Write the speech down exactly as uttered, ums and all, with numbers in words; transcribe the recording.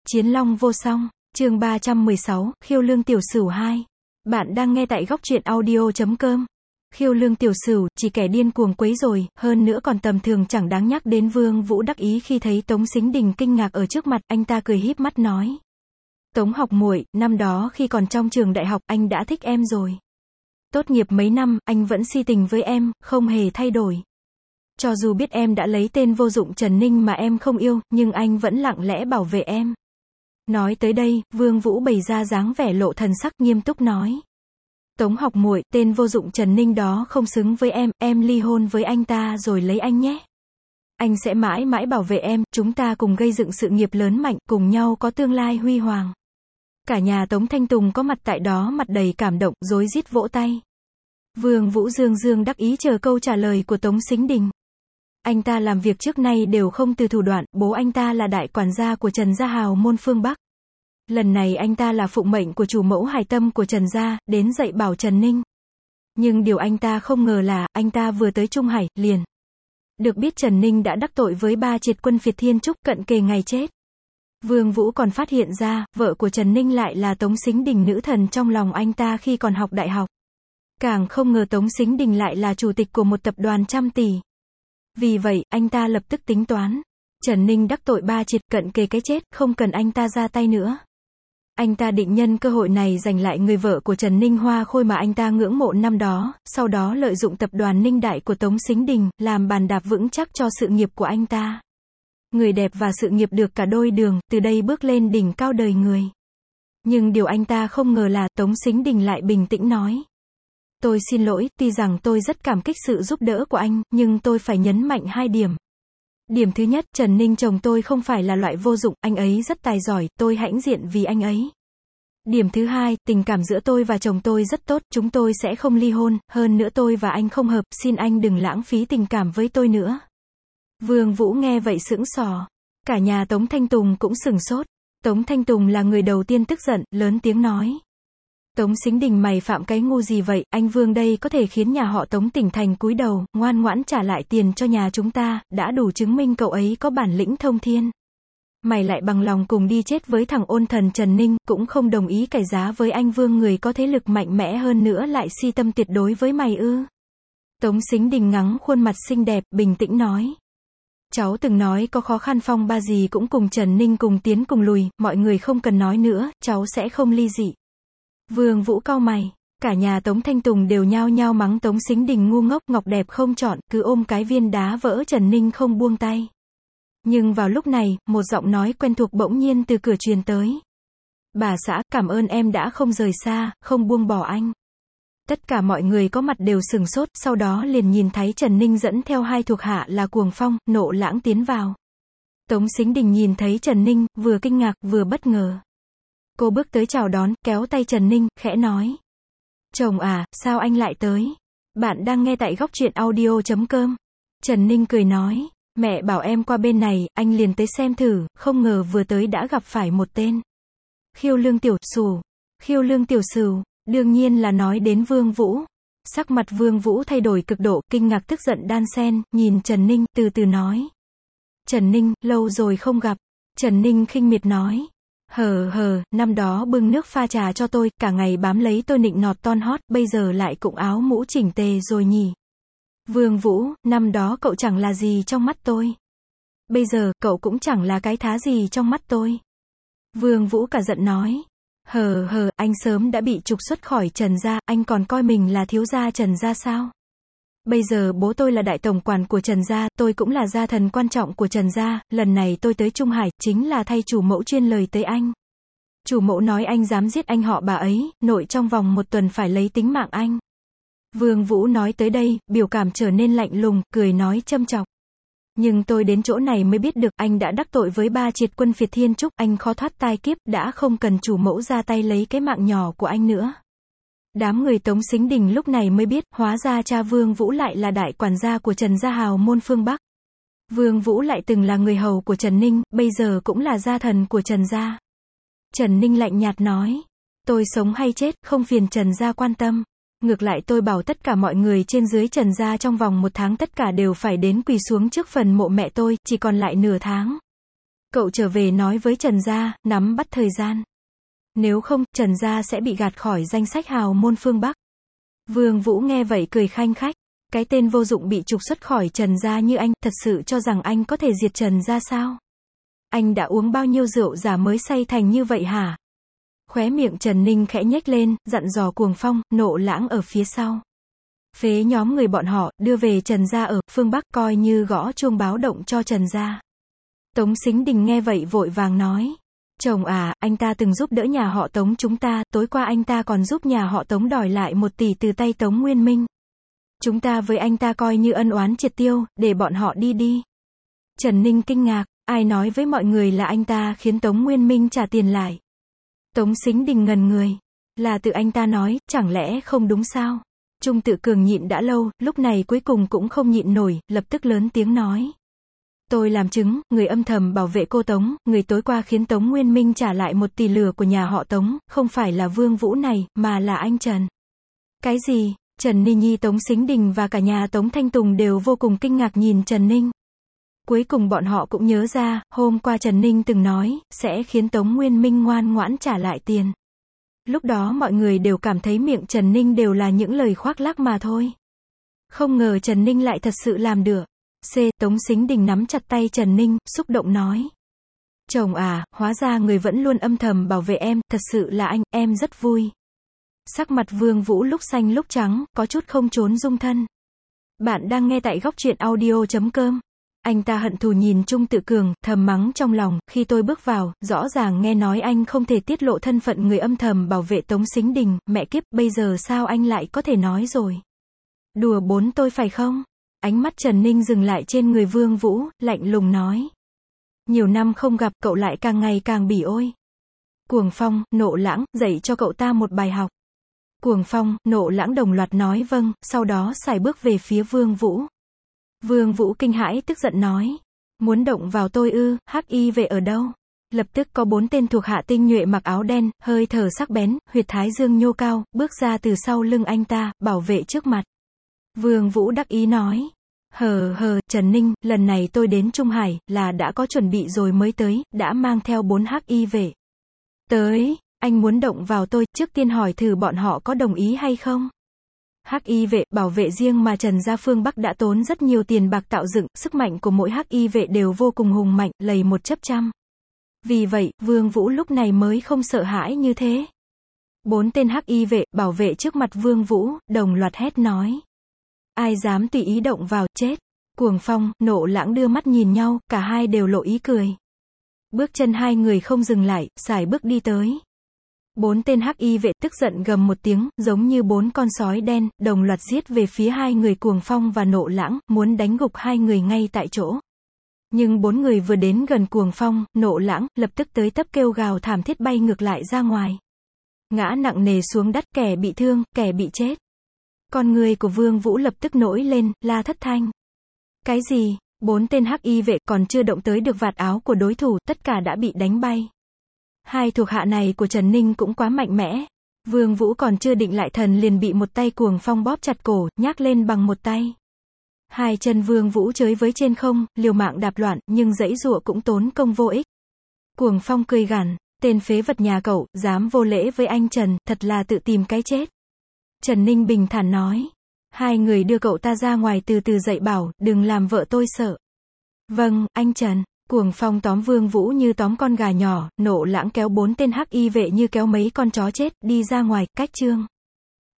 Chiến Long vô song, chương ba trăm mười sáu, Khiêu Lương Tiểu Sửu hai. Bạn đang nghe tại góc truyện audio chấm com. Khiêu Lương Tiểu Sửu, chỉ kẻ điên cuồng quấy rồi, hơn nữa còn tầm thường chẳng đáng nhắc đến. Vương Vũ đắc ý khi thấy Tống Sính Đình kinh ngạc ở trước mặt, anh ta cười híp mắt nói. Tống học muội, năm đó khi còn trong trường đại học, anh đã thích em rồi. Tốt nghiệp mấy năm, anh vẫn si tình với em, không hề thay đổi. Cho dù biết em đã lấy tên vô dụng Trần Ninh mà em không yêu, nhưng anh vẫn lặng lẽ bảo vệ em. Nói tới đây, Vương Vũ bày ra dáng vẻ lộ thần sắc nghiêm túc nói. Tống học muội, tên vô dụng Trần Ninh đó không xứng với em, em ly hôn với anh ta rồi lấy anh nhé. Anh sẽ mãi mãi bảo vệ em, chúng ta cùng gây dựng sự nghiệp lớn mạnh, cùng nhau có tương lai huy hoàng. Cả nhà Tống Thanh Tùng có mặt tại đó mặt đầy cảm động, rối rít vỗ tay. Vương Vũ dương dương đắc ý chờ câu trả lời của Tống Sính Đình. Anh ta làm việc trước nay đều không từ thủ đoạn, bố anh ta là đại quản gia của Trần gia hào môn phương Bắc. Lần này anh ta là phụng mệnh của chủ mẫu Hải Tâm của Trần gia, đến dạy bảo Trần Ninh. Nhưng điều anh ta không ngờ là, anh ta vừa tới Trung Hải, liền được biết Trần Ninh đã đắc tội với ba triệt quân phiệt Thiên Trúc, cận kề ngày chết. Vương Vũ còn phát hiện ra, vợ của Trần Ninh lại là Tống Sính Đình, nữ thần trong lòng anh ta khi còn học đại học. Càng không ngờ Tống Sính Đình lại là chủ tịch của một tập đoàn trăm tỷ. Vì vậy, anh ta lập tức tính toán. Trần Ninh đắc tội ba triệt, cận kề cái chết, không cần anh ta ra tay nữa. Anh ta định nhân cơ hội này giành lại người vợ của Trần Ninh Hoa Khôi mà anh ta ngưỡng mộ năm đó, sau đó lợi dụng tập đoàn Ninh Đại của Tống Sính Đình, làm bàn đạp vững chắc cho sự nghiệp của anh ta. Người đẹp và sự nghiệp được cả đôi đường, từ đây bước lên đỉnh cao đời người. Nhưng điều anh ta không ngờ là, Tống Sính Đình lại bình tĩnh nói. Tôi xin lỗi, tuy rằng tôi rất cảm kích sự giúp đỡ của anh, nhưng tôi phải nhấn mạnh hai điểm. Điểm thứ nhất, Trần Ninh chồng tôi không phải là loại vô dụng, anh ấy rất tài giỏi, tôi hãnh diện vì anh ấy. Điểm thứ hai, tình cảm giữa tôi và chồng tôi rất tốt, chúng tôi sẽ không ly hôn, hơn nữa tôi và anh không hợp, xin anh đừng lãng phí tình cảm với tôi nữa. Vương Vũ nghe vậy sững sờ. Cả nhà Tống Thanh Tùng cũng sửng sốt. Tống Thanh Tùng là người đầu tiên tức giận, lớn tiếng nói. Tống Sính Đình, mày phạm cái ngu gì vậy, anh Vương đây có thể khiến nhà họ Tống tỉnh thành cúi đầu, ngoan ngoãn trả lại tiền cho nhà chúng ta, đã đủ chứng minh cậu ấy có bản lĩnh thông thiên. Mày lại bằng lòng cùng đi chết với thằng ôn thần Trần Ninh, cũng không đồng ý cải giá với anh Vương, người có thế lực mạnh mẽ hơn nữa lại si tâm tuyệt đối với mày ư? Tống Sính Đình ngắng khuôn mặt xinh đẹp, bình tĩnh nói. Cháu từng nói có khó khăn phong ba gì cũng cùng Trần Ninh cùng tiến cùng lùi, mọi người không cần nói nữa, cháu sẽ không ly dị. Vương Vũ cau mày, cả nhà Tống Thanh Tùng đều nhao nhao mắng Tống Sính Đình ngu ngốc, ngọc đẹp không chọn, cứ ôm cái viên đá vỡ Trần Ninh không buông tay. Nhưng vào lúc này, một giọng nói quen thuộc bỗng nhiên từ cửa truyền tới. Bà xã, cảm ơn em đã không rời xa, không buông bỏ anh. Tất cả mọi người có mặt đều sừng sốt, sau đó liền nhìn thấy Trần Ninh dẫn theo hai thuộc hạ là Cuồng Phong, Nộ Lãng tiến vào. Tống Sính Đình nhìn thấy Trần Ninh, vừa kinh ngạc, vừa bất ngờ. Cô bước tới chào đón, kéo tay Trần Ninh, khẽ nói. Chồng à, sao anh lại tới? Bạn đang nghe tại góc truyện audio chấm com. Trần Ninh cười nói. Mẹ bảo em qua bên này, anh liền tới xem thử, không ngờ vừa tới đã gặp phải một tên. Khiêu Lương Tiểu Sửu. Khiêu Lương Tiểu Sửu, đương nhiên là nói đến Vương Vũ. Sắc mặt Vương Vũ thay đổi cực độ, kinh ngạc tức giận đan xen, nhìn Trần Ninh, từ từ nói. Trần Ninh, lâu rồi không gặp. Trần Ninh khinh miệt nói. Hờ hờ, năm đó bưng nước pha trà cho tôi, cả ngày bám lấy tôi nịnh nọt ton hót, bây giờ lại cụng áo mũ chỉnh tề rồi nhỉ. Vương Vũ, năm đó cậu chẳng là gì trong mắt tôi. Bây giờ, cậu cũng chẳng là cái thá gì trong mắt tôi. Vương Vũ cả giận nói. Hờ hờ, anh sớm đã bị trục xuất khỏi Trần gia, anh còn coi mình là thiếu gia Trần gia sao? Bây giờ bố tôi là đại tổng quản của Trần gia, tôi cũng là gia thần quan trọng của Trần gia, lần này tôi tới Trung Hải, chính là thay chủ mẫu chuyên lời tới anh. Chủ mẫu nói anh dám giết anh họ bà ấy, nội trong vòng một tuần phải lấy tính mạng anh. Vương Vũ nói tới đây, biểu cảm trở nên lạnh lùng, cười nói châm chọc. Nhưng tôi đến chỗ này mới biết được, anh đã đắc tội với ba triệt quân phiệt Thiên Trúc, anh khó thoát tai kiếp, đã không cần chủ mẫu ra tay lấy cái mạng nhỏ của anh nữa. Đám người Tống Sính Đình lúc này mới biết, hóa ra cha Vương Vũ lại là đại quản gia của Trần gia hào môn phương Bắc. Vương Vũ lại từng là người hầu của Trần Ninh, bây giờ cũng là gia thần của Trần gia. Trần Ninh lạnh nhạt nói. Tôi sống hay chết, không phiền Trần gia quan tâm. Ngược lại tôi bảo tất cả mọi người trên dưới Trần gia trong vòng một tháng tất cả đều phải đến quỳ xuống trước phần mộ mẹ tôi, chỉ còn lại nửa tháng. Cậu trở về nói với Trần gia, nắm bắt thời gian. Nếu không, Trần gia sẽ bị gạt khỏi danh sách hào môn phương Bắc. Vương Vũ nghe vậy cười khanh khách. Cái tên vô dụng bị trục xuất khỏi Trần gia như anh, thật sự cho rằng anh có thể diệt Trần gia sao? Anh đã uống bao nhiêu rượu giả mới say thành như vậy hả? Khóe miệng Trần Ninh khẽ nhếch lên, dặn dò Cuồng Phong, Nộ Lãng ở phía sau. Phế nhóm người bọn họ, đưa về Trần gia ở phương Bắc, coi như gõ chuông báo động cho Trần gia. Tống Sính Đình nghe vậy vội vàng nói. Chồng à, anh ta từng giúp đỡ nhà họ Tống chúng ta, tối qua anh ta còn giúp nhà họ Tống đòi lại một tỷ từ tay Tống Nguyên Minh. Chúng ta với anh ta coi như ân oán triệt tiêu, để bọn họ đi đi. Trần Ninh kinh ngạc, ai nói với mọi người là anh ta khiến Tống Nguyên Minh trả tiền lại? Tống Sính Đình ngần người. Là tự anh ta nói, chẳng lẽ không đúng sao? Trung Tự Cường nhịn đã lâu, lúc này cuối cùng cũng không nhịn nổi, lập tức lớn tiếng nói. Tôi làm chứng, người âm thầm bảo vệ cô Tống, người tối qua khiến Tống Nguyên Minh trả lại một tỷ lừa của nhà họ Tống, không phải là Vương Vũ này, mà là anh Trần. Cái gì? Trần Ni Nhi, Tống Sính Đình và cả nhà Tống Thanh Tùng đều vô cùng kinh ngạc nhìn Trần Ninh. Cuối cùng bọn họ cũng nhớ ra, hôm qua Trần Ninh từng nói, sẽ khiến Tống Nguyên Minh ngoan ngoãn trả lại tiền. Lúc đó mọi người đều cảm thấy miệng Trần Ninh đều là những lời khoác lác mà thôi. Không ngờ Trần Ninh lại thật sự làm được. C. Tống Sính Đình nắm chặt tay Trần Ninh, xúc động nói. Chồng à, hóa ra người vẫn luôn âm thầm bảo vệ em, thật sự là anh, em rất vui. Sắc mặt Vương Vũ lúc xanh lúc trắng, có chút không trốn dung thân. Bạn đang nghe tại góc truyện audio chấm com. Anh ta hận thù nhìn Trung Tự Cường, thầm mắng trong lòng, khi tôi bước vào, rõ ràng nghe nói anh không thể tiết lộ thân phận người âm thầm bảo vệ Tống Sính Đình, mẹ kiếp, bây giờ sao anh lại có thể nói rồi? Đùa bốn tôi phải không? Ánh mắt Trần Ninh dừng lại trên người Vương Vũ, lạnh lùng nói. Nhiều năm không gặp, cậu lại càng ngày càng bỉ ôi. Cuồng Phong, Nộ Lãng, dạy cho cậu ta một bài học. Cuồng Phong, Nộ Lãng đồng loạt nói vâng, sau đó sải bước về phía Vương Vũ. Vương Vũ kinh hãi tức giận nói. Muốn động vào tôi ư, hắc y vệ ở đâu? Lập tức có bốn tên thuộc hạ tinh nhuệ mặc áo đen, hơi thở sắc bén, huyệt thái dương nhô cao, bước ra từ sau lưng anh ta, bảo vệ trước mặt. Vương Vũ đắc ý nói. Hờ hờ, Trần Ninh, lần này tôi đến Trung Hải, là đã có chuẩn bị rồi mới tới, đã mang theo bốn hắc y vệ. Tới, anh muốn động vào tôi, trước tiên hỏi thử bọn họ có đồng ý hay không? Hắc y vệ, bảo vệ riêng mà Trần gia phương Bắc đã tốn rất nhiều tiền bạc tạo dựng, sức mạnh của mỗi hắc y vệ đều vô cùng hùng mạnh, lầy một chấp trăm. Vì vậy, Vương Vũ lúc này mới không sợ hãi như thế. Bốn tên hắc y vệ, bảo vệ trước mặt Vương Vũ, đồng loạt hét nói. Ai dám tùy ý động vào, chết. Cuồng Phong, Nộ Lãng đưa mắt nhìn nhau, cả hai đều lộ ý cười. Bước chân hai người không dừng lại, sải bước đi tới. Bốn tên hắc y vệ tức giận gầm một tiếng, giống như bốn con sói đen, đồng loạt giết về phía hai người Cuồng Phong và Nộ Lãng, muốn đánh gục hai người ngay tại chỗ. Nhưng bốn người vừa đến gần Cuồng Phong, Nộ Lãng, lập tức tới tấp kêu gào thảm thiết bay ngược lại ra ngoài. Ngã nặng nề xuống đất, kẻ bị thương, kẻ bị chết. Con người của Vương Vũ lập tức nổi lên, la thất thanh. Cái gì? Bốn tên hắc y vệ còn chưa động tới được vạt áo của đối thủ, tất cả đã bị đánh bay. Hai thuộc hạ này của Trần Ninh cũng quá mạnh mẽ. Vương Vũ còn chưa định lại thần liền bị một tay Cuồng Phong bóp chặt cổ, nhác lên bằng một tay. Hai chân Vương Vũ chới với trên không, liều mạng đạp loạn, nhưng giãy giụa cũng tốn công vô ích. Cuồng Phong cười gằn, tên phế vật nhà cậu, dám vô lễ với anh Trần, thật là tự tìm cái chết. Trần Ninh bình thản nói. Hai người đưa cậu ta ra ngoài từ từ dạy bảo, đừng làm vợ tôi sợ. Vâng, anh Trần. Cuồng Phong tóm Vương Vũ như tóm con gà nhỏ, Nộ Lãng kéo bốn tên hắc y vệ như kéo mấy con chó chết, đi ra ngoài, cách trương.